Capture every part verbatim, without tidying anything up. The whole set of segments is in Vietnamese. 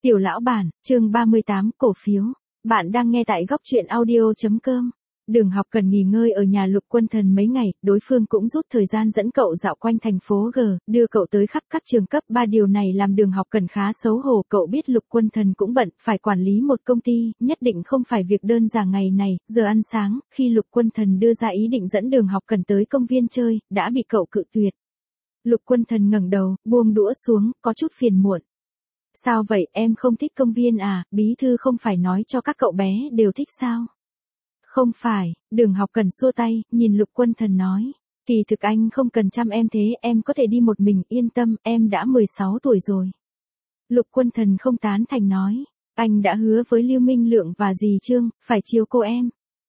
Tiểu lão bản, chương ba mươi tám, cổ phiếu. Bạn đang nghe tại góc truyện audio.com. Đường Học Cần nghỉ ngơi ở nhà Lục Quân Thần mấy ngày, đối phương cũng rút thời gian dẫn cậu dạo quanh thành phố G, đưa cậu tới khắp các trường cấp ba. Điều này làm Đường Học Cần khá xấu hổ, cậu biết Lục Quân Thần cũng bận, phải quản lý một công ty, nhất định không phải việc đơn giản. Ngày này, giờ ăn sáng, khi Lục Quân Thần đưa ra ý định dẫn Đường Học Cần tới công viên chơi, đã bị cậu cự tuyệt. Lục Quân Thần ngẩng đầu, buông đũa xuống, có chút phiền muộn. Sao vậy, em không thích công viên à, bí thư không phải nói cho các cậu bé đều thích sao? Không phải, Đường Học Cần xua tay, nhìn Lục Quân Thần nói. Kỳ thực anh không cần chăm em thế, em có thể đi một mình, yên tâm, em đã mười sáu tuổi rồi. Lục Quân Thần không tán thành nói. Anh đã hứa với Lưu Minh Lượng và dì Trương, phải chiếu cô em.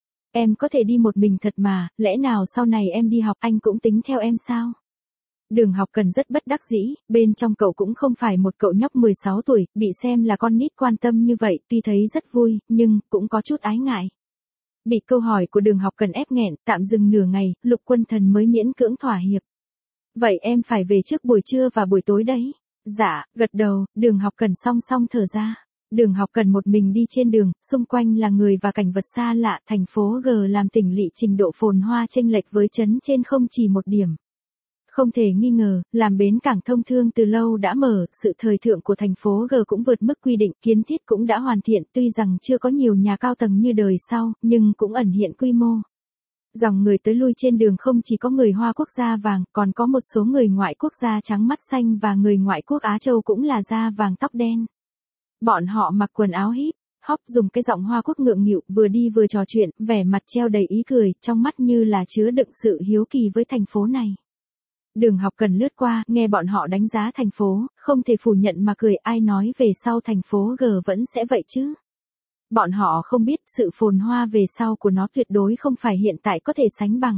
Em có thể đi một mình thật mà, lẽ nào sau này em đi học anh cũng tính theo em sao? Đường Học Cần rất bất đắc dĩ, bên trong cậu cũng không phải một cậu nhóc mười sáu tuổi, bị xem là con nít quan tâm như vậy, tuy thấy rất vui, nhưng cũng có chút ái ngại. Bị câu hỏi của Đường Học Cần ép nghẹn, tạm dừng nửa ngày, Lục Quân Thần mới miễn cưỡng thỏa hiệp. Vậy em phải về trước buổi trưa và buổi tối đấy. Dạ, gật đầu, Đường Học Cần song song thở ra. Đường Học Cần một mình đi trên đường, xung quanh là người và cảnh vật xa lạ, thành phố G làm tỉnh lỵ trình độ phồn hoa chênh lệch với trấn trên không chỉ một điểm. Không thể nghi ngờ, làm bến cảng thông thương từ lâu đã mở, sự thời thượng của thành phố G cũng vượt mức quy định, kiến thiết cũng đã hoàn thiện, tuy rằng chưa có nhiều nhà cao tầng như đời sau, nhưng cũng ẩn hiện quy mô. Dòng người tới lui trên đường không chỉ có người Hoa quốc da vàng, còn có một số người ngoại quốc da trắng mắt xanh và người ngoại quốc Á Châu cũng là da vàng tóc đen. Bọn họ mặc quần áo hip hop, dùng cái giọng Hoa quốc ngượng nghịu, vừa đi vừa trò chuyện, vẻ mặt treo đầy ý cười, trong mắt như là chứa đựng sự hiếu kỳ với thành phố này. Đường Học Cần lướt qua, nghe bọn họ đánh giá thành phố, không thể phủ nhận mà cười, ai nói về sau thành phố G vẫn sẽ vậy chứ. Bọn họ không biết sự phồn hoa về sau của nó tuyệt đối không phải hiện tại có thể sánh bằng.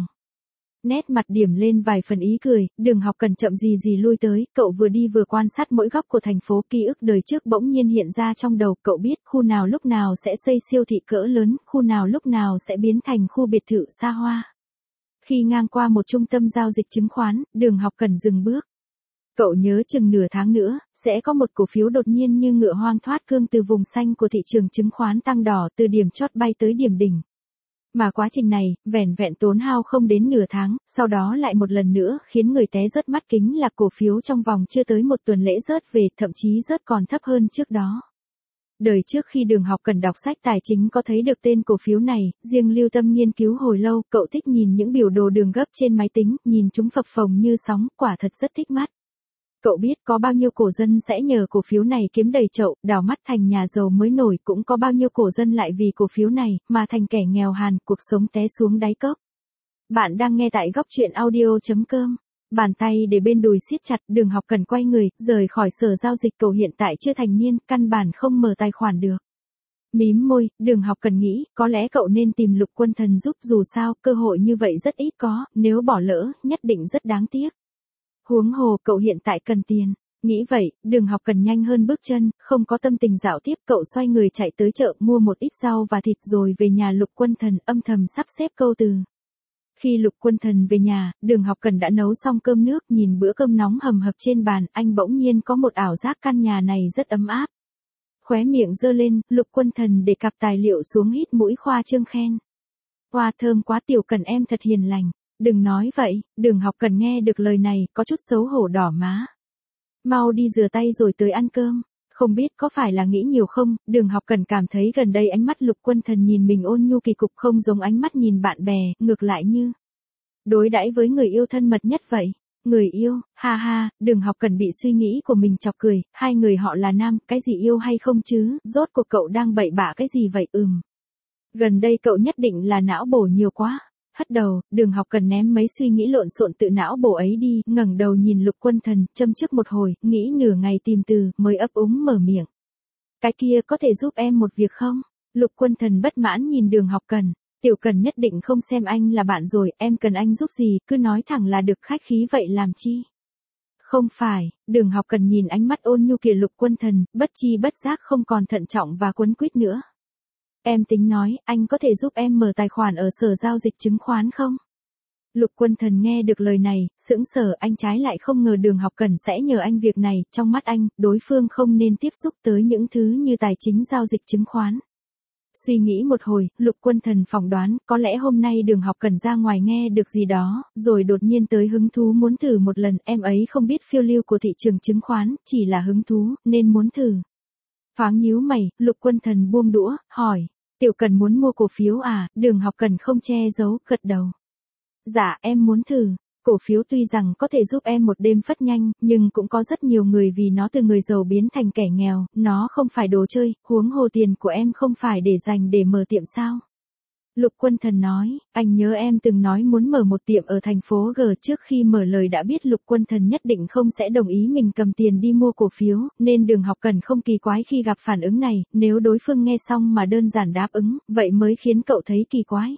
Nét mặt điểm lên vài phần ý cười, Đường Học Cần chậm gì gì lui tới, cậu vừa đi vừa quan sát mỗi góc của thành phố, ký ức đời trước bỗng nhiên hiện ra trong đầu, cậu biết khu nào lúc nào sẽ xây siêu thị cỡ lớn, khu nào lúc nào sẽ biến thành khu biệt thự xa hoa. Khi ngang qua một trung tâm giao dịch chứng khoán, Đường Học Cần dừng bước. Cậu nhớ chừng nửa tháng nữa, sẽ có một cổ phiếu đột nhiên như ngựa hoang thoát cương từ vùng xanh của thị trường chứng khoán tăng đỏ, từ điểm chót bay tới điểm đỉnh. Mà quá trình này, vẻn vẹn tốn hao không đến nửa tháng, sau đó lại một lần nữa khiến người té rớt mắt kính là cổ phiếu trong vòng chưa tới một tuần lễ rớt về, thậm chí rớt còn thấp hơn trước đó. Đời trước khi Đường Học Cần đọc sách tài chính có thấy được tên cổ phiếu này, riêng lưu tâm nghiên cứu hồi lâu, cậu thích nhìn những biểu đồ đường gấp trên máy tính, nhìn chúng phập phồng như sóng, quả thật rất thích mắt. Cậu biết có bao nhiêu cổ dân sẽ nhờ cổ phiếu này kiếm đầy chậu, đào mắt thành nhà giàu mới nổi, cũng có bao nhiêu cổ dân lại vì cổ phiếu này mà thành kẻ nghèo hàn, cuộc sống té xuống đáy cốc. Bạn đang nghe tại góc truyện audio.com. Bàn tay để bên đùi siết chặt, Đường Học Cần quay người, rời khỏi sở giao dịch, cậu hiện tại chưa thành niên, căn bản không mở tài khoản được. Mím môi, Đường Học Cần nghĩ, có lẽ cậu nên tìm Lục Quân Thần giúp, dù sao, cơ hội như vậy rất ít có, nếu bỏ lỡ, nhất định rất đáng tiếc. Huống hồ, cậu hiện tại cần tiền. Nghĩ vậy, Đường Học Cần nhanh hơn bước chân, không có tâm tình dạo tiếp, cậu xoay người chạy tới chợ, mua một ít rau và thịt rồi về nhà Lục Quân Thần, âm thầm sắp xếp câu từ. Khi Lục Quân Thần về nhà, Đường Học Cần đã nấu xong cơm nước, nhìn bữa cơm nóng hầm hập trên bàn, anh bỗng nhiên có một ảo giác căn nhà này rất ấm áp. Khóe miệng giơ lên, Lục Quân Thần để cặp tài liệu xuống, hít mũi khoa trương khen. Hoa thơm quá, Tiểu Cần em thật hiền lành. Đừng nói vậy, Đường Học Cần nghe được lời này, có chút xấu hổ đỏ má. Mau đi rửa tay rồi tới ăn cơm. Không biết có phải là nghĩ nhiều không, Đường Học Cần cảm thấy gần đây ánh mắt Lục Quân Thần nhìn mình ôn nhu kỳ cục, không giống ánh mắt nhìn bạn bè, ngược lại như đối đãi với người yêu thân mật nhất vậy. Người yêu, ha ha, Đường Học Cần bị suy nghĩ của mình chọc cười, hai người họ là nam, cái gì yêu hay không chứ, rốt cuộc cậu đang bậy bạ cái gì vậy? Ừm. Gần đây cậu nhất định là não bổ nhiều quá. Hất đầu, Đường Học Cần ném mấy suy nghĩ lộn xộn tự não bổ ấy đi, ngẩng đầu nhìn Lục Quân Thần, châm chước một hồi, nghĩ nửa ngày tìm từ, mới ấp úng mở miệng. Cái kia có thể giúp em một việc không? Lục Quân Thần bất mãn nhìn Đường Học Cần. Tiểu Cần nhất định không xem anh là bạn rồi, em cần anh giúp gì, cứ nói thẳng là được, khách khí vậy làm chi? Không phải, Đường Học Cần nhìn ánh mắt ôn nhu kia Lục Quân Thần, bất chi bất giác không còn thận trọng và quấn quýt nữa. Em tính nói, anh có thể giúp em mở tài khoản ở sở giao dịch chứng khoán không? Lục Quân Thần nghe được lời này, sững sờ, anh trái lại không ngờ Đường Học Cẩn sẽ nhờ anh việc này, trong mắt anh, đối phương không nên tiếp xúc tới những thứ như tài chính giao dịch chứng khoán. Suy nghĩ một hồi, Lục Quân Thần phỏng đoán, có lẽ hôm nay Đường Học Cẩn ra ngoài nghe được gì đó, rồi đột nhiên tới hứng thú muốn thử một lần, em ấy không biết phiêu lưu của thị trường chứng khoán, chỉ là hứng thú, nên muốn thử. Thoáng nhíu mày, Lục Quân Thần buông đũa, hỏi, Tiểu Cần muốn mua cổ phiếu à? Đường Học Cẩn không che giấu, gật đầu. Dạ, em muốn thử. Cổ phiếu tuy rằng có thể giúp em một đêm phất nhanh, nhưng cũng có rất nhiều người vì nó từ người giàu biến thành kẻ nghèo, nó không phải đồ chơi, huống hồ tiền của em không phải để dành để mở tiệm sao? Lục Quân Thần nói, anh nhớ em từng nói muốn mở một tiệm ở thành phố G, trước khi mở lời đã biết Lục Quân Thần nhất định không sẽ đồng ý mình cầm tiền đi mua cổ phiếu, nên Đường Học Cẩn không kỳ quái khi gặp phản ứng này, nếu đối phương nghe xong mà đơn giản đáp ứng, vậy mới khiến cậu thấy kỳ quái.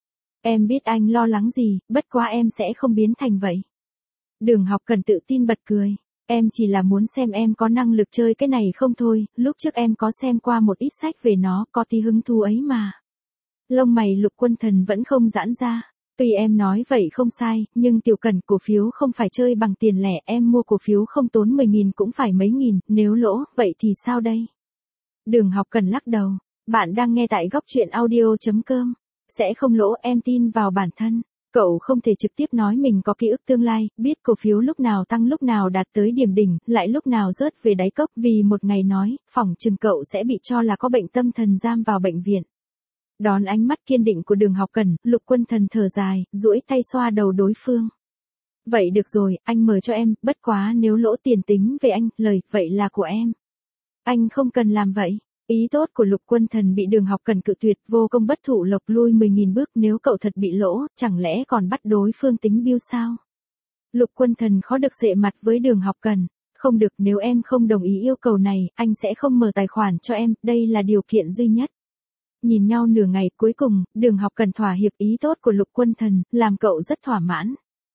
Em biết anh lo lắng gì, bất quá em sẽ không biến thành vậy. Đường Học Cẩn tự tin bật cười. Em chỉ là muốn xem em có năng lực chơi cái này không thôi, lúc trước em có xem qua một ít sách về nó, có tí hứng thú ấy mà. Lông mày Lục Quân Thần vẫn không giãn ra. Tuy em nói vậy không sai, nhưng Tiểu Cần, cổ phiếu không phải chơi bằng tiền lẻ, em mua cổ phiếu không tốn mười nghìn cũng phải mấy nghìn, nếu lỗ, vậy thì sao đây? Đường Học Cẩn lắc đầu. Bạn đang nghe tại góc truyện audio chấm com. Sẽ không lỗ, em tin vào bản thân. Cậu không thể trực tiếp nói mình có ký ức tương lai, biết cổ phiếu lúc nào tăng lúc nào đạt tới điểm đỉnh, lại lúc nào rớt về đáy cốc, vì một ngày nói, phỏng chừng cậu sẽ bị cho là có bệnh tâm thần giam vào bệnh viện. Đón ánh mắt kiên định của Đường Học Cẩn, Lục Quân Thần thở dài, duỗi tay xoa đầu đối phương. Vậy được rồi, anh mở cho em, bất quá nếu lỗ tiền tính về anh, lời, vậy là của em. Anh không cần làm vậy. Ý tốt của Lục Quân Thần bị Đường Học Cẩn cự tuyệt, vô công bất thụ lộc, lui mười nghìn bước, nếu cậu thật bị lỗ, chẳng lẽ còn bắt đối phương tính bill sao? Lục Quân Thần khó được sệ mặt với Đường Học Cẩn. Không được, nếu em không đồng ý yêu cầu này, anh sẽ không mở tài khoản cho em, đây là điều kiện duy nhất. Nhìn nhau nửa ngày, cuối cùng, Đường Học Cẩn thỏa hiệp ý tốt của Lục Quân Thần, làm cậu rất thỏa mãn.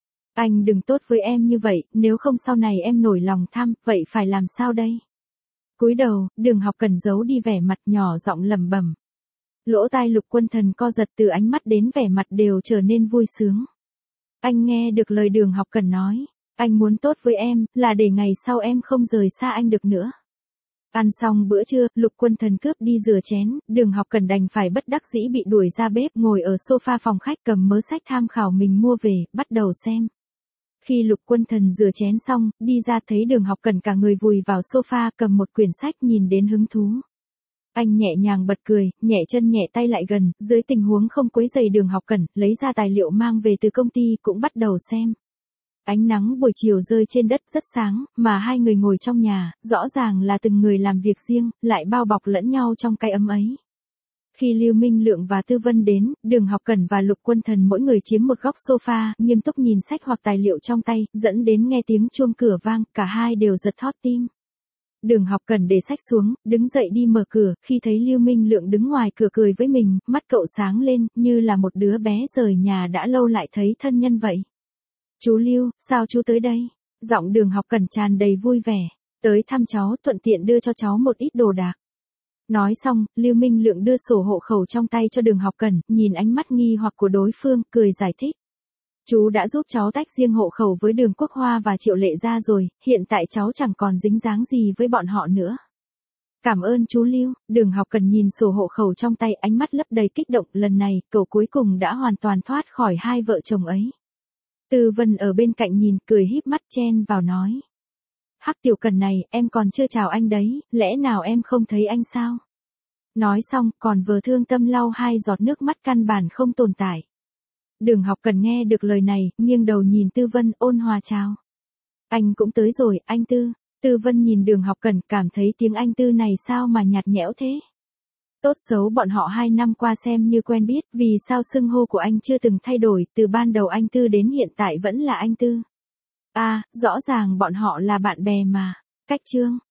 Anh đừng tốt với em như vậy, nếu không sau này em nổi lòng tham, vậy phải làm sao đây? Cúi đầu, Đường Học Cẩn giấu đi vẻ mặt, nhỏ giọng lẩm bẩm. Lỗ tai Lục Quân Thần co giật, từ ánh mắt đến vẻ mặt đều trở nên vui sướng. Anh nghe được lời Đường Học Cẩn nói, anh muốn tốt với em, là để ngày sau em không rời xa anh được nữa. Ăn xong bữa trưa, Lục Quân Thần cướp đi rửa chén, Đường Học Cẩn đành phải bất đắc dĩ bị đuổi ra bếp, ngồi ở sofa phòng khách cầm mớ sách tham khảo mình mua về, bắt đầu xem. Khi Lục Quân Thần rửa chén xong, đi ra thấy Đường Học Cẩn cả người vùi vào sofa cầm một quyển sách nhìn đến hứng thú. Anh nhẹ nhàng bật cười, nhẹ chân nhẹ tay lại gần, dưới tình huống không quấy rầy Đường Học Cẩn, lấy ra tài liệu mang về từ công ty cũng bắt đầu xem. Ánh nắng buổi chiều rơi trên đất rất sáng, mà hai người ngồi trong nhà, rõ ràng là từng người làm việc riêng, lại bao bọc lẫn nhau trong cái ấm ấy. Khi Lưu Minh Lượng và Tư Vân đến, Đường Học Cẩn và Lục Quân Thần mỗi người chiếm một góc sofa, nghiêm túc nhìn sách hoặc tài liệu trong tay, dẫn đến nghe tiếng chuông cửa vang, cả hai đều giật thót tim. Đường Học Cẩn để sách xuống, đứng dậy đi mở cửa, khi thấy Lưu Minh Lượng đứng ngoài cửa cười với mình, mắt cậu sáng lên, như là một đứa bé rời nhà đã lâu lại thấy thân nhân vậy. Chú Lưu, sao chú tới đây? Giọng Đường Học Cẩn tràn đầy vui vẻ. Tới thăm cháu, thuận tiện đưa cho cháu một ít đồ đạc. Nói xong, Lưu Minh Lượng đưa sổ hộ khẩu trong tay cho Đường Học Cẩn, nhìn ánh mắt nghi hoặc của đối phương, cười giải thích. Chú đã giúp cháu tách riêng hộ khẩu với Đường Quốc Hoa và Triệu Lệ Gia rồi, hiện tại cháu chẳng còn dính dáng gì với bọn họ nữa. Cảm ơn chú Lưu. Đường Học Cẩn nhìn sổ hộ khẩu trong tay, ánh mắt lấp đầy kích động, lần này, cậu cuối cùng đã hoàn toàn thoát khỏi hai vợ chồng ấy. Tư Vân ở bên cạnh nhìn, cười híp mắt chen vào nói. Hắc Tiểu Cần này, em còn chưa chào anh đấy, lẽ nào em không thấy anh sao? Nói xong, còn vừa thương tâm lau hai giọt nước mắt căn bản không tồn tại. Đường Học Cẩn nghe được lời này, nghiêng đầu nhìn Tư Vân, ôn hòa chào. Anh cũng tới rồi, anh Tư. Tư Vân nhìn Đường Học Cẩn, cảm thấy tiếng anh Tư này sao mà nhạt nhẽo thế? Tốt xấu bọn họ hai năm qua xem như quen biết, vì sao xưng hô của anh chưa từng thay đổi, từ ban đầu anh Tư đến hiện tại vẫn là anh Tư. À, rõ ràng bọn họ là bạn bè mà. Cách chương.